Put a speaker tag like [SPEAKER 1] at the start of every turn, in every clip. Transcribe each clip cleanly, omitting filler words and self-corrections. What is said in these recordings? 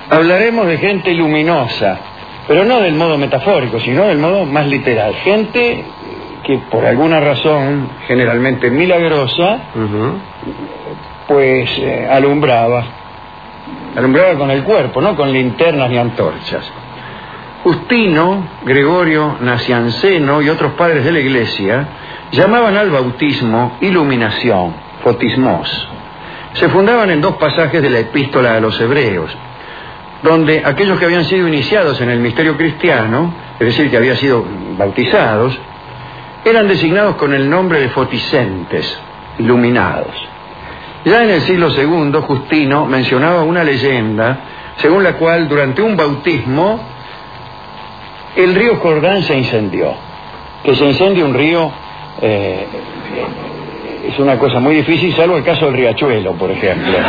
[SPEAKER 1] Hablaremos de gente luminosa, pero no del modo metafórico, sino del modo más literal. Gente que por alguna razón, generalmente milagrosa, pues alumbraba con el cuerpo, no con linternas ni antorchas. Justino, Gregorio Nacianceno y otros padres de la Iglesia llamaban al bautismo iluminación, fotismos. Se fundaban en dos pasajes de la Epístola a los Hebreos, donde aquellos que habían sido iniciados en el misterio cristiano, es decir, que habían sido bautizados, eran designados con el nombre de foticentes, iluminados. Ya en el siglo II, Justino mencionaba una leyenda según la cual durante un bautismo el río Jordán se incendió. Que se incendie un río es una cosa muy difícil, salvo el caso del Riachuelo, por ejemplo.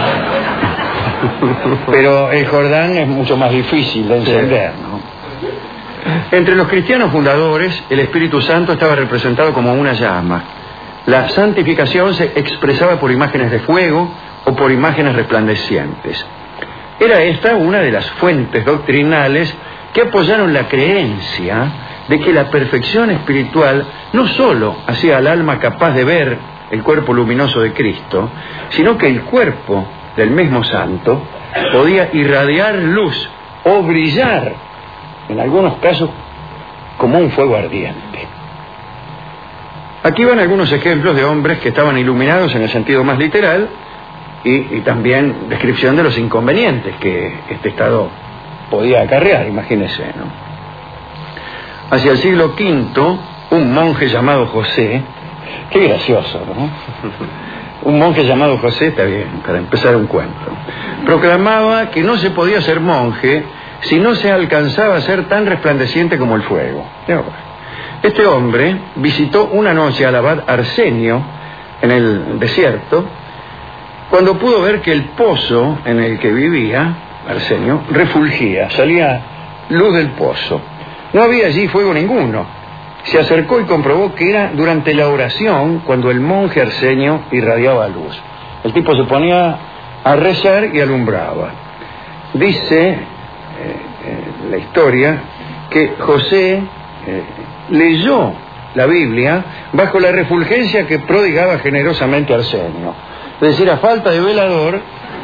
[SPEAKER 1] Pero el Jordán es mucho más difícil de encender, ¿no? Entre los cristianos fundadores, el Espíritu Santo estaba representado como una llama. La santificación se expresaba por imágenes de fuego o por imágenes resplandecientes. Era esta una de las fuentes doctrinales que apoyaron la creencia de que la perfección espiritual no sólo hacía al alma capaz de ver el cuerpo luminoso de Cristo, sino que el cuerpo del mismo santo podía irradiar luz o brillar, en algunos casos, como un fuego ardiente. Aquí van algunos ejemplos de hombres que estaban iluminados en el sentido más literal y también descripción de los inconvenientes que este estado podía acarrear, imagínense, ¿no? Hacia el siglo V, un monje llamado José, qué gracioso, ¿no? Un monje llamado José, está bien, para empezar un cuento, proclamaba que no se podía ser monje si no se alcanzaba a ser tan resplandeciente como el fuego. Este hombre visitó una noche al abad Arsenio en el desierto, cuando pudo ver que el pozo en el que vivía Arsenio refulgía, salía luz del pozo. No había allí fuego ninguno. Se acercó y comprobó que era durante la oración cuando el monje Arsenio irradiaba luz. El tipo se ponía a rezar y alumbraba. Dice la historia que José leyó la Biblia bajo la refulgencia que prodigaba generosamente Arsenio. Es decir, a falta de velador,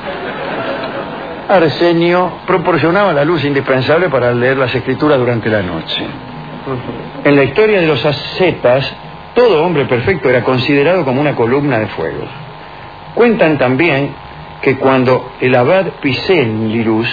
[SPEAKER 1] Arsenio proporcionaba la luz indispensable para leer las escrituras durante la noche. En la historia de los ascetas, todo hombre perfecto era considerado como una columna de fuego. Cuentan también que cuando el abad Picenilus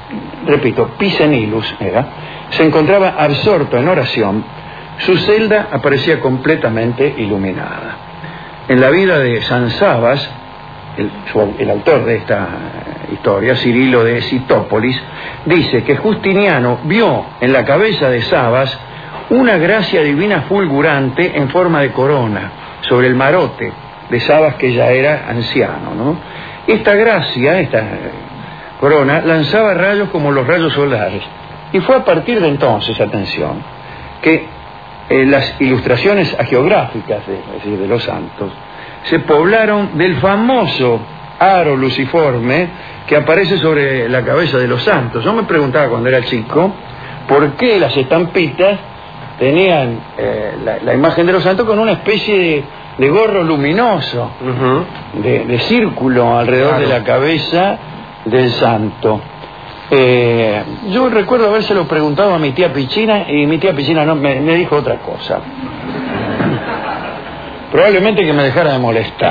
[SPEAKER 1] se encontraba absorto en oración, su celda aparecía completamente iluminada. En la vida de San Sabas, el autor de esta historia, Cirilo de Citópolis, dice que Justiniano vio en la cabeza de Sabas una gracia divina fulgurante en forma de corona sobre el marote de Sabas, que ya era anciano, ¿no? Esta gracia, esta corona, lanzaba rayos como los rayos solares. Y fue a partir de entonces, atención, que las ilustraciones hagiográficas de los santos se poblaron del famoso aro luciforme que aparece sobre la cabeza de los santos. Yo me preguntaba cuando era chico por qué las estampitas tenían la imagen de los santos con una especie de gorro luminoso, de círculo alrededor de la cabeza del santo. Yo recuerdo habérselo preguntado a mi tía Pichina y mi tía Pichina me dijo otra cosa. Probablemente que me dejara de molestar.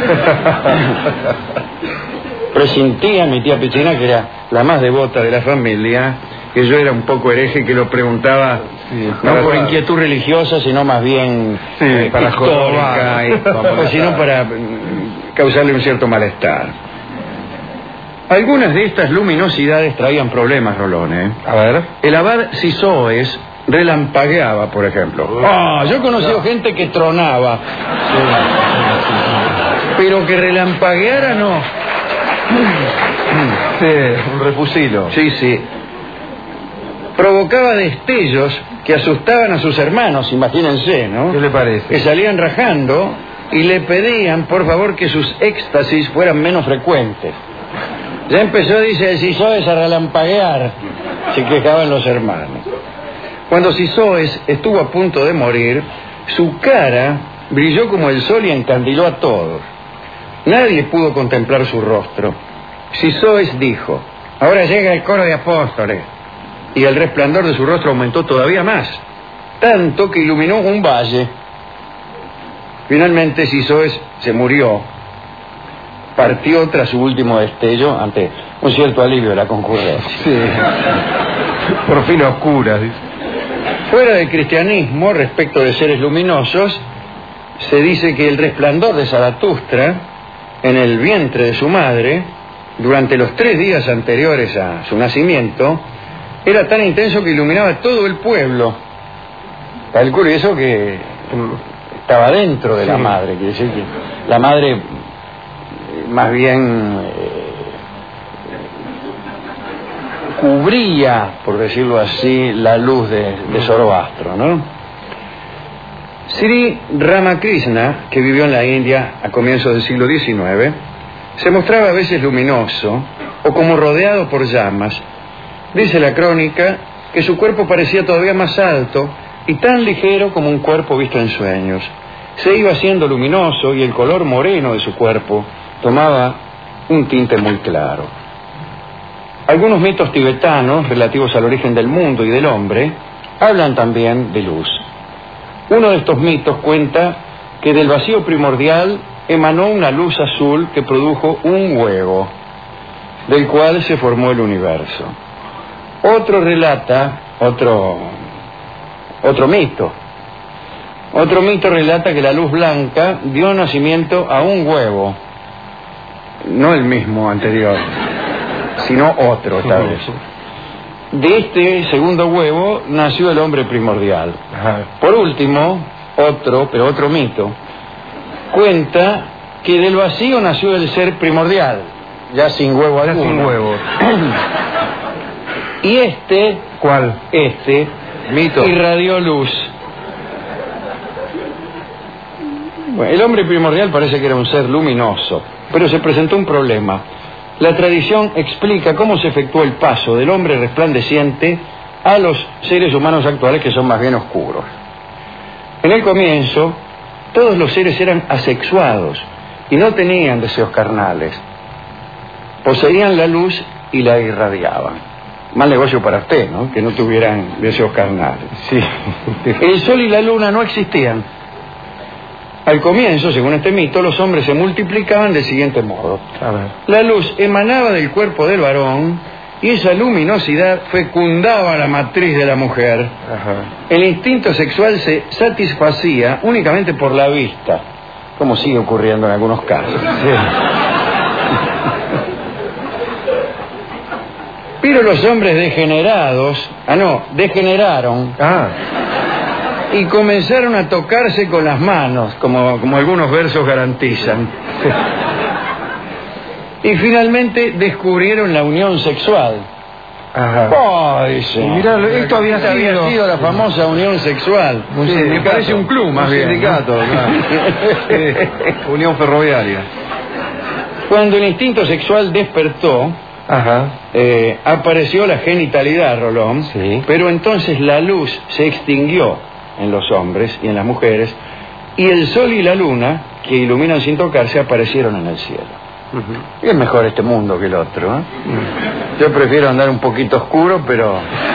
[SPEAKER 1] Presentía mi tía Pichina, que era la más devota de la familia, que yo era un poco hereje, que lo preguntaba no por inquietud religiosa, sino más bien
[SPEAKER 2] para
[SPEAKER 1] histórica, sino para causarle un cierto malestar. Algunas de estas luminosidades traían problemas, Rolón, ¿eh?
[SPEAKER 2] A ver.
[SPEAKER 1] El abad Sisoes relampagueaba, por ejemplo. Yo he conocido gente que tronaba. Pero que relampagueara, no.
[SPEAKER 2] Sí, un refusilo.
[SPEAKER 1] Sí. Provocaba destellos que asustaban a sus hermanos, imagínense, ¿no?
[SPEAKER 2] ¿Qué le parece?
[SPEAKER 1] Que salían rajando y le pedían, por favor, que sus éxtasis fueran menos frecuentes. Ya empezó, dice, Sisoes a relampaguear, se quejaban los hermanos. Cuando Sisoes estuvo a punto de morir, su cara brilló como el sol y encandiló a todos. Nadie pudo contemplar su rostro. Sisoes dijo: ahora llega el coro de apóstoles. Y el resplandor de su rostro aumentó todavía más, tanto que iluminó un valle. Finalmente Sisoes se murió. Partió tras su último destello ante un cierto alivio de la concurrencia.
[SPEAKER 2] Sí. Por fin a oscuras.
[SPEAKER 1] Fuera del cristianismo, respecto de seres luminosos, se dice que el resplandor de Zaratustra en el vientre de su madre, durante los 3 días anteriores a su nacimiento, era tan intenso que iluminaba todo el pueblo. Calcule eso que estaba dentro de la madre, quiere decir que la madre más bien cubría, por decirlo así, la luz de Zoroastro, ¿no? Sri Ramakrishna, que vivió en la India a comienzos del siglo XIX, se mostraba a veces luminoso o como rodeado por llamas. Dice la crónica que su cuerpo parecía todavía más alto y tan ligero como un cuerpo visto en sueños. Se iba haciendo luminoso y el color moreno de su cuerpo tomaba un tinte muy claro. Algunos mitos tibetanos relativos al origen del mundo y del hombre hablan también de luz. Uno de estos mitos cuenta que del vacío primordial emanó una luz azul que produjo un huevo, del cual se formó el universo. Otro relata, otro mito. Otro mito relata que la luz blanca dio nacimiento a un huevo, no el mismo anterior, sino otro tal vez. De este segundo huevo nació el hombre primordial. Por último, otro mito cuenta que del vacío nació el ser primordial, ya sin huevo alguno.
[SPEAKER 2] Sin huevo.
[SPEAKER 1] Y
[SPEAKER 2] ¿cuál?
[SPEAKER 1] Mito. Irradió luz. Bueno, el hombre primordial parece que era un ser luminoso, pero se presentó un problema. La tradición explica cómo se efectuó el paso del hombre resplandeciente a los seres humanos actuales, que son más bien oscuros. En el comienzo, todos los seres eran asexuados y no tenían deseos carnales. Poseían la luz y la irradiaban. Mal negocio para usted, ¿no? Que no tuvieran deseos carnales.
[SPEAKER 2] Sí.
[SPEAKER 1] El sol y la luna no existían. Al comienzo, según este mito, los hombres se multiplicaban del siguiente modo.
[SPEAKER 2] A ver.
[SPEAKER 1] La luz emanaba del cuerpo del varón y esa luminosidad fecundaba la matriz de la mujer.
[SPEAKER 2] Ajá.
[SPEAKER 1] El instinto sexual se satisfacía únicamente por la vista, como sigue ocurriendo en algunos casos.
[SPEAKER 2] Sí.
[SPEAKER 1] Pero los hombres degeneraron y comenzaron a tocarse con las manos, como algunos versos garantizan. Y finalmente descubrieron la unión sexual.
[SPEAKER 2] Ajá.
[SPEAKER 1] Dice.
[SPEAKER 2] Mirá, esto había sido
[SPEAKER 1] la famosa unión sexual.
[SPEAKER 2] Sí,
[SPEAKER 1] me parece un club más bien.
[SPEAKER 2] Sindicato, ¿no? Claro. Sí. Unión ferroviaria.
[SPEAKER 1] Cuando el instinto sexual despertó, apareció la genitalidad, Rolón,
[SPEAKER 2] sí.
[SPEAKER 1] Pero entonces la luz se extinguió en los hombres y en las mujeres, y el sol y la luna, que iluminan sin tocarse, aparecieron en el cielo. Y es mejor este mundo que el otro, ¿eh? Yo prefiero andar un poquito oscuro, pero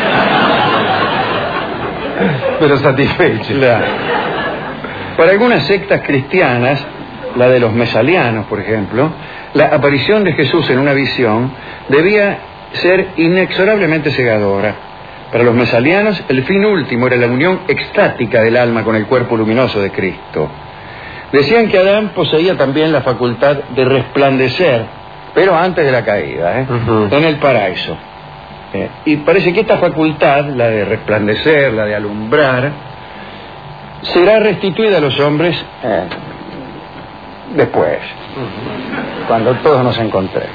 [SPEAKER 2] satisfecho.
[SPEAKER 1] Para algunas sectas cristianas, la de los mesalianos, por ejemplo, la aparición de Jesús en una visión debía ser inexorablemente cegadora. Para los mesalianos, el fin último era la unión extática del alma con el cuerpo luminoso de Cristo. Decían que Adán poseía también la facultad de resplandecer, pero antes de la caída, en el paraíso. Y parece que esta facultad, la de resplandecer, la de alumbrar, será restituida a los hombres después, cuando todos nos encontremos.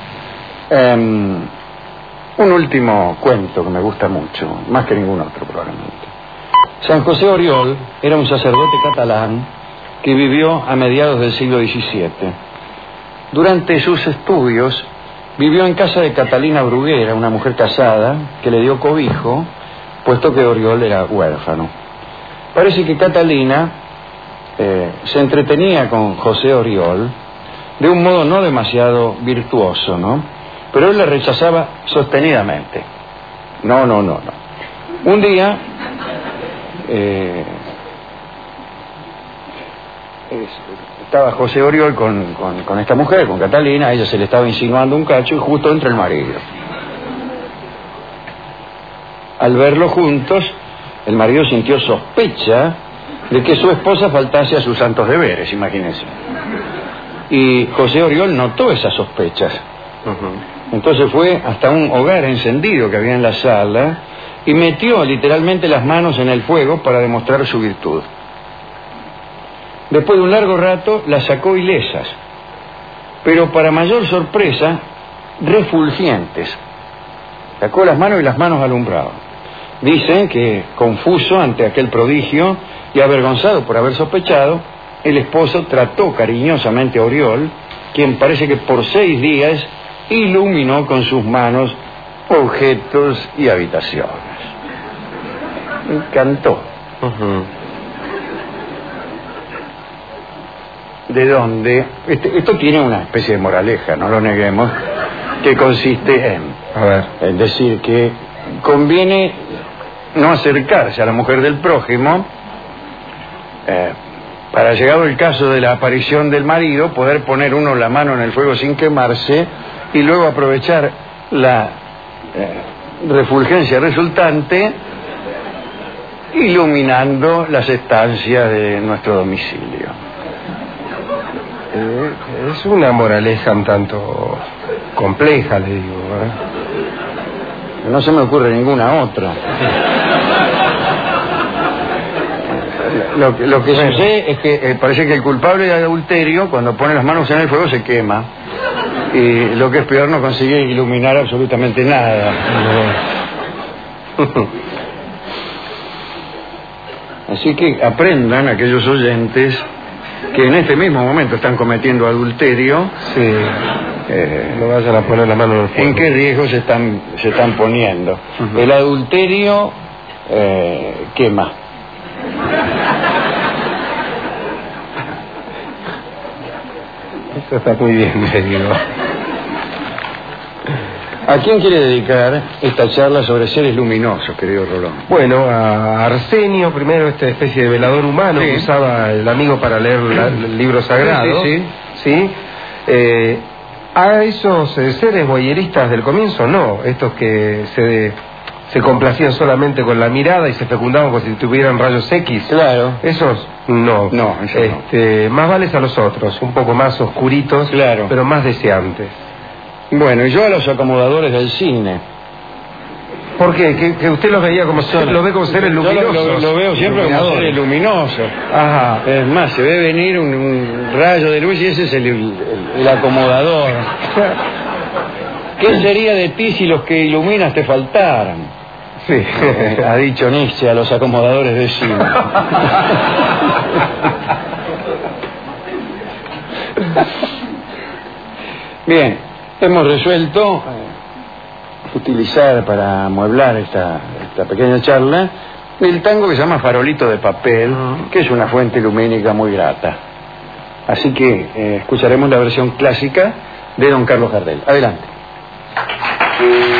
[SPEAKER 1] Un último cuento que me gusta mucho, más que ningún otro probablemente. San José Oriol era un sacerdote catalán que vivió a mediados del siglo XVII. Durante sus estudios vivió en casa de Catalina Bruguera, una mujer casada, que le dio cobijo, puesto que Oriol era huérfano. Parece que Catalina se entretenía con José Oriol de un modo no demasiado virtuoso, ¿no? Pero él la rechazaba sostenidamente. No. Un día estaba José Oriol con esta mujer, con Catalina, a ella se le estaba insinuando un cacho y justo entra el marido. Al verlo juntos, el marido sintió sospecha de que su esposa faltase a sus santos deberes, imagínense. Y José Oriol notó esas sospechas. Entonces fue hasta un hogar encendido que había en la sala y metió literalmente las manos en el fuego para demostrar su virtud. Después de un largo rato las sacó ilesas, pero para mayor sorpresa, refulgentes. Sacó las manos y las manos alumbraban. Dicen que, confuso ante aquel prodigio y avergonzado por haber sospechado, el esposo trató cariñosamente a Oriol, quien parece que por 6 días iluminó con sus manos objetos y habitaciones. Me encantó. ¿De dónde? Esto tiene una especie de moraleja, no lo neguemos, que consiste en decir que conviene no acercarse a la mujer del prójimo para, llegado el caso de la aparición del marido, poder poner uno la mano en el fuego sin quemarse y luego aprovechar la refulgencia resultante iluminando las estancias de nuestro domicilio.
[SPEAKER 2] Es una moraleja un tanto compleja, le digo.
[SPEAKER 1] No se me ocurre ninguna otra. Lo que sucede es que parece que el culpable de adulterio, cuando pone las manos en el fuego, se quema. Y lo que es peor, no consigue iluminar absolutamente nada. Así que aprendan aquellos oyentes que en este mismo momento están cometiendo adulterio.
[SPEAKER 2] Sí. No vayan a poner la mano en el fuego.
[SPEAKER 1] ¿En qué riesgo se están poniendo? El adulterio quema.
[SPEAKER 2] Eso está muy bien, le digo.
[SPEAKER 1] ¿A quién quiere dedicar esta charla sobre seres luminosos, querido Rolón?
[SPEAKER 2] Bueno, a Arsenio, primero, esta especie de velador humano que usaba el amigo para leer el libro sagrado. Sí. A esos seres boyeristas del comienzo, no. Estos que se complacían solamente con la mirada y se fecundaban como si tuvieran rayos X.
[SPEAKER 1] Claro.
[SPEAKER 2] Esos no.
[SPEAKER 1] No.
[SPEAKER 2] Más vales a los otros, un poco más oscuritos,
[SPEAKER 1] claro,
[SPEAKER 2] pero más deseantes.
[SPEAKER 1] Bueno, y yo a los acomodadores del cine.
[SPEAKER 2] ¿Por qué? Que usted los veía como seres, lo ve como seres luminosos.
[SPEAKER 1] Yo lo veo siempre como seres luminosos.
[SPEAKER 2] Ajá.
[SPEAKER 1] Es más, se ve venir un rayo de luz y ese es el acomodador. ¿Qué sería de ti si los que iluminas te faltaran?
[SPEAKER 2] Sí.
[SPEAKER 1] Ha dicho Nietzsche a los acomodadores de cine. Bien, hemos resuelto utilizar para amueblar esta pequeña charla el tango que se llama Farolito de Papel, que es una fuente lumínica muy grata. Así que escucharemos la versión clásica de don Carlos Gardel. Adelante.